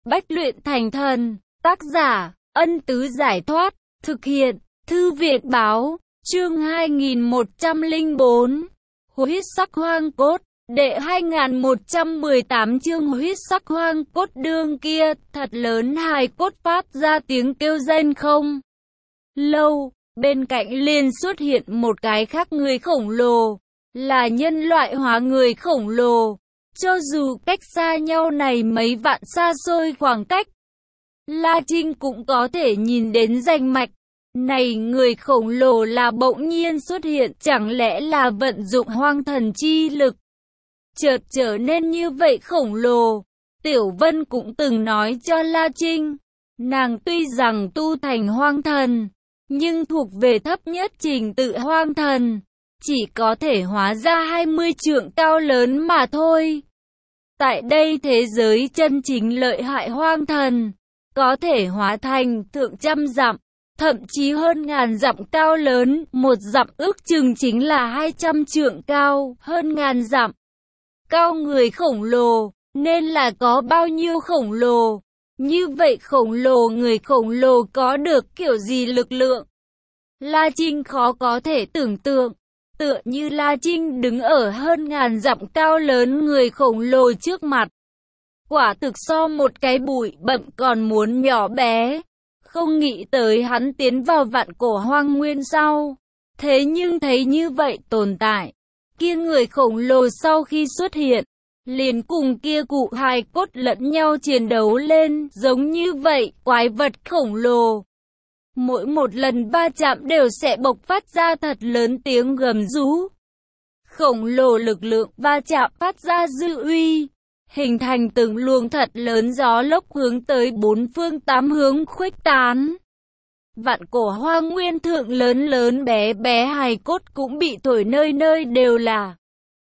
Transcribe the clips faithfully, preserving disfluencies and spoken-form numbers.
Bách luyện thành thần. Tác giả, Ân Tứ Giải Thoát. Thực hiện, Thư viện Báo. Chương hai nghìn một trăm lẻ bốn. Huyết sắc hoang cốt. Đệ hai nghìn một trăm mười tám chương huyết sắc hoang cốt. Đương kia, thật lớn hài cốt phát ra tiếng kêu rên không lâu. Bên cạnh liền xuất hiện một cái khác người khổng lồ. Là nhân loại hóa người khổng lồ. Cho dù cách xa nhau này mấy vạn xa xôi khoảng cách, La Trinh cũng có thể nhìn đến rành mạch. Này người khổng lồ là bỗng nhiên xuất hiện, chẳng lẽ là vận dụng hoang thần chi lực, chợt trở nên như vậy khổng lồ. Tiểu Vân cũng từng nói cho La Trinh, nàng tuy rằng tu thành hoang thần, nhưng thuộc về thấp nhất trình tự hoang thần, chỉ có thể hóa ra hai mươi trượng cao lớn mà thôi. Tại đây thế giới chân chính lợi hại hoang thần, có thể hóa thành thượng trăm dặm, thậm chí hơn ngàn dặm cao lớn, một dặm ước chừng chính là hai trăm trượng cao, hơn ngàn dặm cao người khổng lồ, nên là có bao nhiêu khổng lồ. Như vậy khổng lồ người khổng lồ có được kiểu gì lực lượng? La Trinh khó có thể tưởng tượng, tựa như La Trinh đứng ở hơn ngàn dặm cao lớn người khổng lồ trước mặt. Quả thực so một cái bụi bặm còn muốn nhỏ bé. Không nghĩ tới hắn tiến vào vạn cổ hoang nguyên sau. Thế nhưng thấy như vậy tồn tại, kia người khổng lồ sau khi xuất hiện, liền cùng kia cụ hài cốt lẫn nhau chiến đấu lên, giống như vậy, quái vật khổng lồ. Mỗi một lần va chạm đều sẽ bộc phát ra thật lớn tiếng gầm rú. Khổng lồ lực lượng va chạm phát ra dư uy, hình thành từng luồng thật lớn gió lốc hướng tới bốn phương tám hướng khuếch tán. Vạn cổ hoang nguyên thượng lớn lớn bé bé hài cốt cũng bị thổi nơi nơi đều là.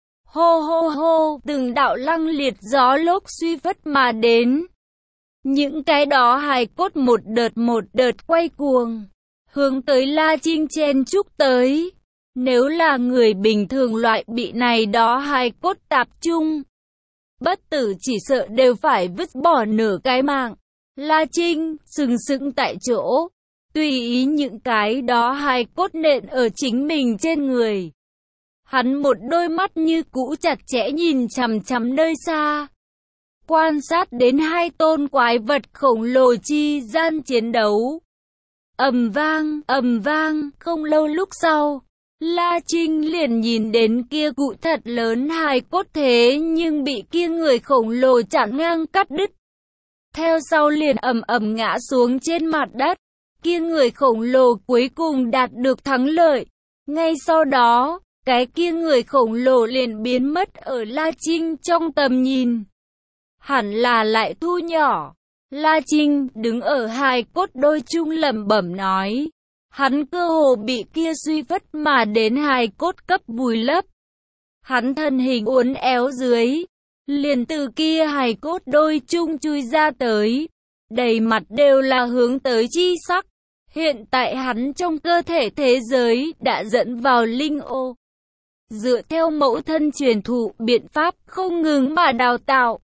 Hô hô hô, từng đạo lăng liệt gió lốc suy vất mà đến. Những cái đó hài cốt một đợt một đợt quay cuồng, hướng tới La Trinh chen chúc tới. Nếu là người bình thường loại bị này đó hài cốt tạp chung, bất tử chỉ sợ đều phải vứt bỏ nửa cái mạng. La Trinh sừng sững tại chỗ, tùy ý những cái đó hài cốt nện ở chính mình trên người. Hắn một đôi mắt như cũ chặt chẽ nhìn chằm chằm nơi xa, quan sát đến hai tôn quái vật khổng lồ chi gian chiến đấu. Ầm vang, ầm vang, không lâu lúc sau, La Trinh liền nhìn đến kia cụ thật lớn hài cốt thế nhưng bị kia người khổng lồ chặn ngang cắt đứt. Theo sau liền ầm ầm ngã xuống trên mặt đất. Kia người khổng lồ cuối cùng đạt được thắng lợi. Ngay sau đó, cái kia người khổng lồ liền biến mất ở La Trinh trong tầm nhìn. Hẳn là lại thu nhỏ. La Trinh đứng ở hài cốt đôi chung lẩm bẩm nói. Hắn cơ hồ bị kia suy vất mà đến hài cốt cấp vùi lấp. Hắn thân hình uốn éo dưới, liền từ kia hài cốt đôi chung chui ra tới. Đầy mặt đều là hướng tới chi sắc. Hiện tại hắn trong cơ thể thế giới đã dẫn vào linh ô. Dựa theo mẫu thân truyền thụ biện pháp không ngừng mà đào tạo,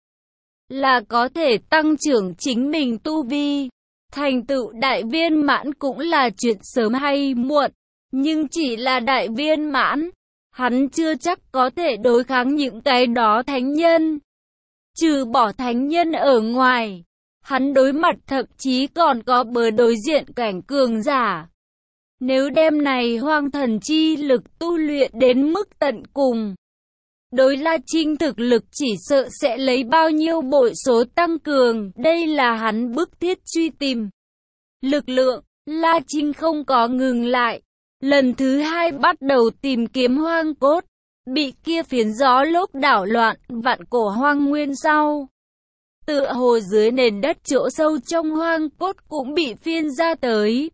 là có thể tăng trưởng chính mình tu vi. Thành tựu đại viên mãn cũng là chuyện sớm hay muộn, nhưng chỉ là đại viên mãn, hắn chưa chắc có thể đối kháng những cái đó thánh nhân. Trừ bỏ thánh nhân ở ngoài, hắn đối mặt thậm chí còn có bờ đối diện cảnh cường giả. Nếu đem này hoang thần chi lực tu luyện đến mức tận cùng, đối La Trinh thực lực chỉ sợ sẽ lấy bao nhiêu bội số tăng cường, đây là hắn bức thiết truy tìm. Lực lượng, La Trinh không có ngừng lại, lần thứ hai bắt đầu tìm kiếm hoang cốt, bị kia phiến gió lốc đảo loạn, vạn cổ hoang nguyên sau. Tựa hồ dưới nền đất chỗ sâu trong hoang cốt cũng bị phiên ra tới.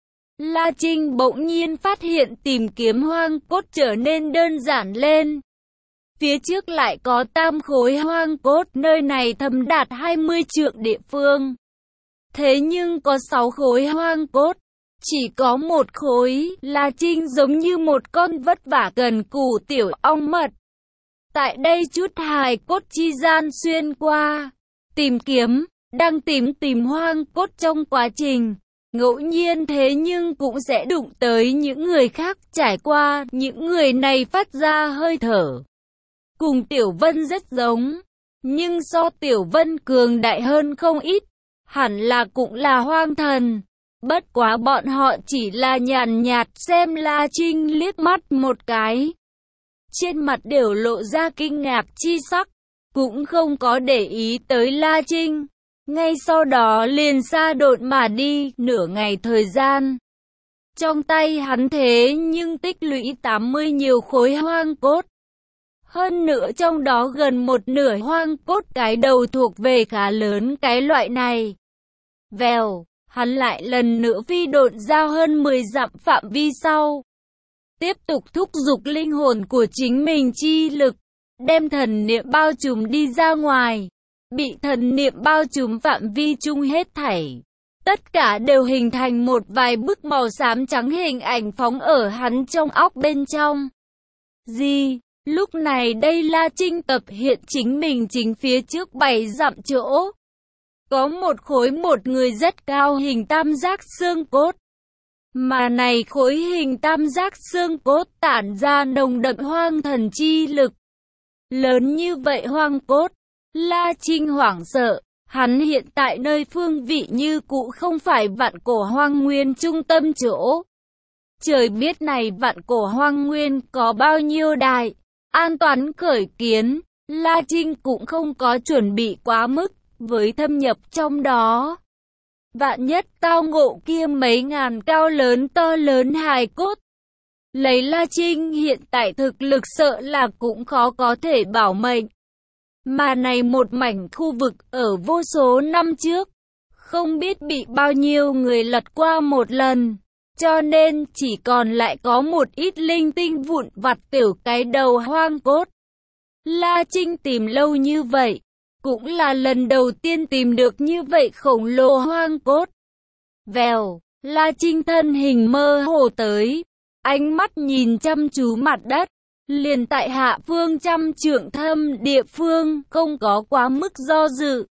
La Trinh bỗng nhiên phát hiện tìm kiếm hoang cốt trở nên đơn giản lên. Phía trước lại có tam khối hoang cốt, nơi này thâm đạt hai mươi trượng địa phương. Thế nhưng có sáu khối hoang cốt, chỉ có một khối. La Trinh giống như một con vất vả cần cù tiểu ong mật. Tại đây chút hài cốt chi gian xuyên qua, tìm kiếm, đang tìm tìm hoang cốt trong quá trình. Ngẫu nhiên thế nhưng cũng sẽ đụng tới những người khác, trải qua những người này phát ra hơi thở. Cùng Tiểu Vân rất giống, nhưng so Tiểu Vân cường đại hơn không ít, hẳn là cũng là hoang thần. Bất quá bọn họ chỉ là nhàn nhạt xem La Trinh liếc mắt một cái. Trên mặt đều lộ ra kinh ngạc chi sắc, cũng không có để ý tới La Trinh. Ngay sau đó liền xa đột mà đi, nửa ngày thời gian. Trong tay hắn thế nhưng tích lũy tám mươi nhiều khối hoang cốt. Hơn nữa trong đó gần một nửa hoang cốt cái đầu thuộc về khá lớn cái loại này. Vèo, hắn lại lần nữa phi độn ra hơn mười dặm phạm vi sau. Tiếp tục thúc giục linh hồn của chính mình chi lực, đem thần niệm bao trùm đi ra ngoài. Bị thần niệm bao trùm phạm vi chung hết thảy. Tất cả đều hình thành một vài bức màu xám trắng hình ảnh phóng ở hắn trong óc bên trong. Gì? Lúc này đây La Trinh tập hiện chính mình chính phía trước bảy dặm chỗ. Có một khối một người rất cao hình tam giác xương cốt. Mà này khối hình tam giác xương cốt tản ra nồng đậm hoang thần chi lực. Lớn như vậy hoang cốt. La Trinh hoảng sợ, hắn hiện tại nơi phương vị như cũ không phải vạn cổ hoang nguyên trung tâm chỗ. Trời biết này vạn cổ hoang nguyên có bao nhiêu đại, an toàn khởi kiến, La Trinh cũng không có chuẩn bị quá mức, với thâm nhập trong đó. Vạn nhất tao ngộ kia mấy ngàn cao lớn to lớn hài cốt. Lấy La Trinh hiện tại thực lực sợ là cũng khó có thể bảo mệnh. Mà này một mảnh khu vực ở vô số năm trước, không biết bị bao nhiêu người lật qua một lần, cho nên chỉ còn lại có một ít linh tinh vụn vặt tiểu cái đầu hoang cốt. La Trinh tìm lâu như vậy, cũng là lần đầu tiên tìm được như vậy khổng lồ hoang cốt. Vèo, La Trinh thân hình mơ hồ tới, ánh mắt nhìn chăm chú mặt đất. Liền tại hạ phương trăm trượng thâm địa phương, không có quá mức do dự.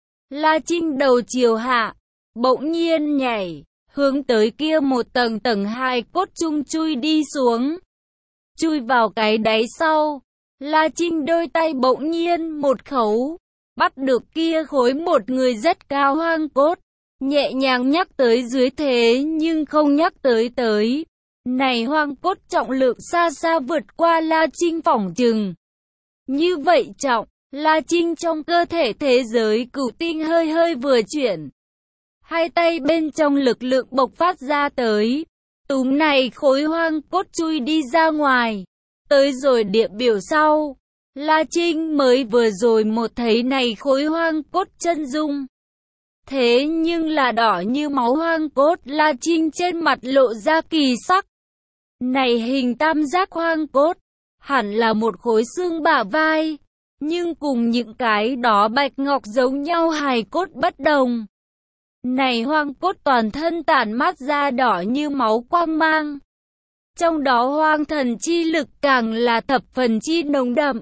La Trinh đầu chiều hạ, bỗng nhiên nhảy, hướng tới kia một tầng tầng hai cốt chung chui đi xuống. Chui vào cái đáy sau, La Trinh đôi tay bỗng nhiên một khấu, bắt được kia khối một người rất cao hoang cốt, nhẹ nhàng nhắc tới dưới thế nhưng không nhắc tới tới. Này hoang cốt trọng lượng xa xa vượt qua La Trinh phỏng chừng. Như vậy trọng, La Trinh trong cơ thể thế giới cửu tinh hơi hơi vừa chuyển. Hai tay bên trong lực lượng bộc phát ra tới. Túm này khối hoang cốt chui đi ra ngoài. Tới rồi địa biểu sau. La Trinh mới vừa rồi một thấy này khối hoang cốt chân dung. Thế nhưng là đỏ như máu hoang cốt, La Trinh trên mặt lộ ra kỳ sắc. Này hình tam giác hoang cốt, hẳn là một khối xương bả vai, nhưng cùng những cái đó bạch ngọc giống nhau hài cốt bất đồng. Này hoang cốt toàn thân tản mát ra đỏ như máu quang mang. Trong đó hoang thần chi lực càng là thập phần chi nồng đậm.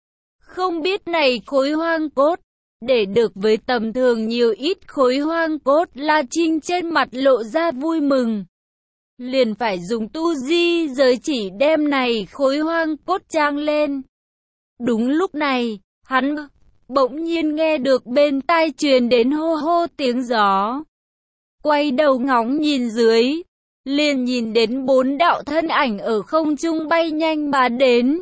Không biết này khối hoang cốt, để được với tầm thường nhiều ít khối hoang cốt, La Trinh trên mặt lộ ra vui mừng. Liền phải dùng tu di giới chỉ đem này khối hoang cốt trang lên. Đúng lúc này, hắn bỗng nhiên nghe được bên tai truyền đến hô hô tiếng gió. Quay đầu ngóng nhìn dưới, liền nhìn đến bốn đạo thân ảnh ở không trung bay nhanh mà đến.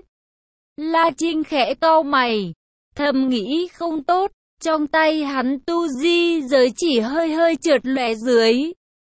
La Trinh khẽ cau mày, thầm nghĩ không tốt, trong tay hắn tu di giới chỉ hơi hơi trượt lóe dưới.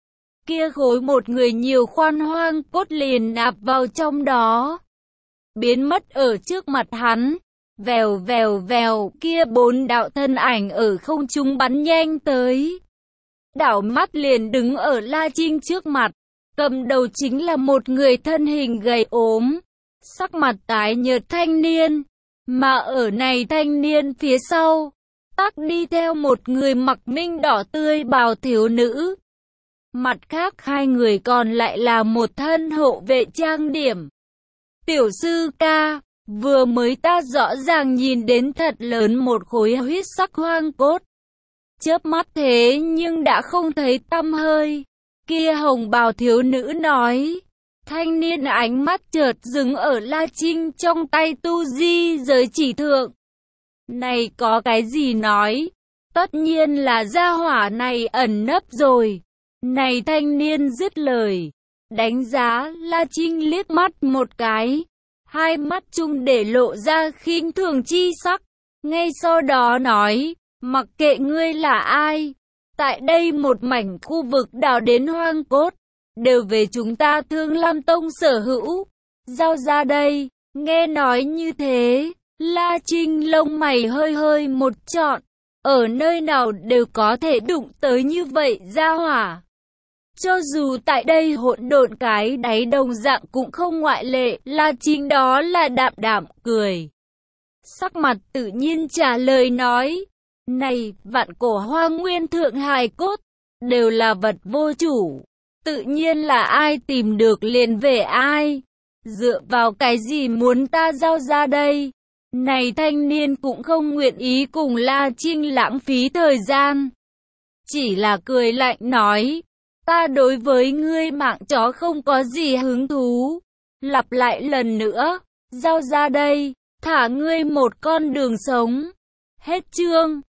Kia khối một người nhiều khoan hoang cốt liền nạp vào trong đó. Biến mất ở trước mặt hắn. Vèo vèo vèo, kia bốn đạo thân ảnh ở không trung bắn nhanh tới. Đảo mắt liền đứng ở La Trinh trước mặt. Cầm đầu chính là một người thân hình gầy ốm, sắc mặt tái nhợt thanh niên. Mà ở này thanh niên phía sau, tắc đi theo một người mặc minh đỏ tươi bào thiếu nữ. Mặt khác hai người còn lại là một thân hộ vệ trang điểm. Tiểu sư ca, vừa mới ta rõ ràng nhìn đến thật lớn một khối huyết sắc hoang cốt. chớp mắt thế nhưng đã không thấy tăm hơi. Kia hồng bào thiếu nữ nói. Thanh niên ánh mắt chợt dừng ở La Trinh trong tay tu di giới chỉ thượng. Này có cái gì nói? Tất nhiên là gia hỏa này ẩn nấp rồi. Này thanh niên dứt lời, đánh giá La Trinh liếc mắt một cái. Hai mắt chung để lộ ra khinh thường chi sắc. Ngay sau đó nói, mặc kệ ngươi là ai, tại đây một mảnh khu vực đào đến hoang cốt, đều về chúng ta Thương Lam Tông sở hữu. Giao ra đây. Nghe nói như thế, La Trinh lông mày hơi hơi một trọn. Ở nơi nào đều có thể đụng tới như vậy gia hỏa. Cho dù tại đây hỗn độn cái đáy đồng dạng cũng không ngoại lệ. La Trinh đó là đạm đạm cười. Sắc mặt tự nhiên trả lời nói. Này, vạn cổ hoang nguyên thượng hài cốt, đều là vật vô chủ. Tự nhiên là ai tìm được liền về ai. Dựa vào cái gì muốn ta giao ra đây? Này thanh niên cũng không nguyện ý cùng La Trinh lãng phí thời gian. Chỉ là cười lạnh nói. Ta đối với ngươi mạng chó không có gì hứng thú. Lặp lại lần nữa. Giao ra đây. Thả ngươi một con đường sống. Hết chương.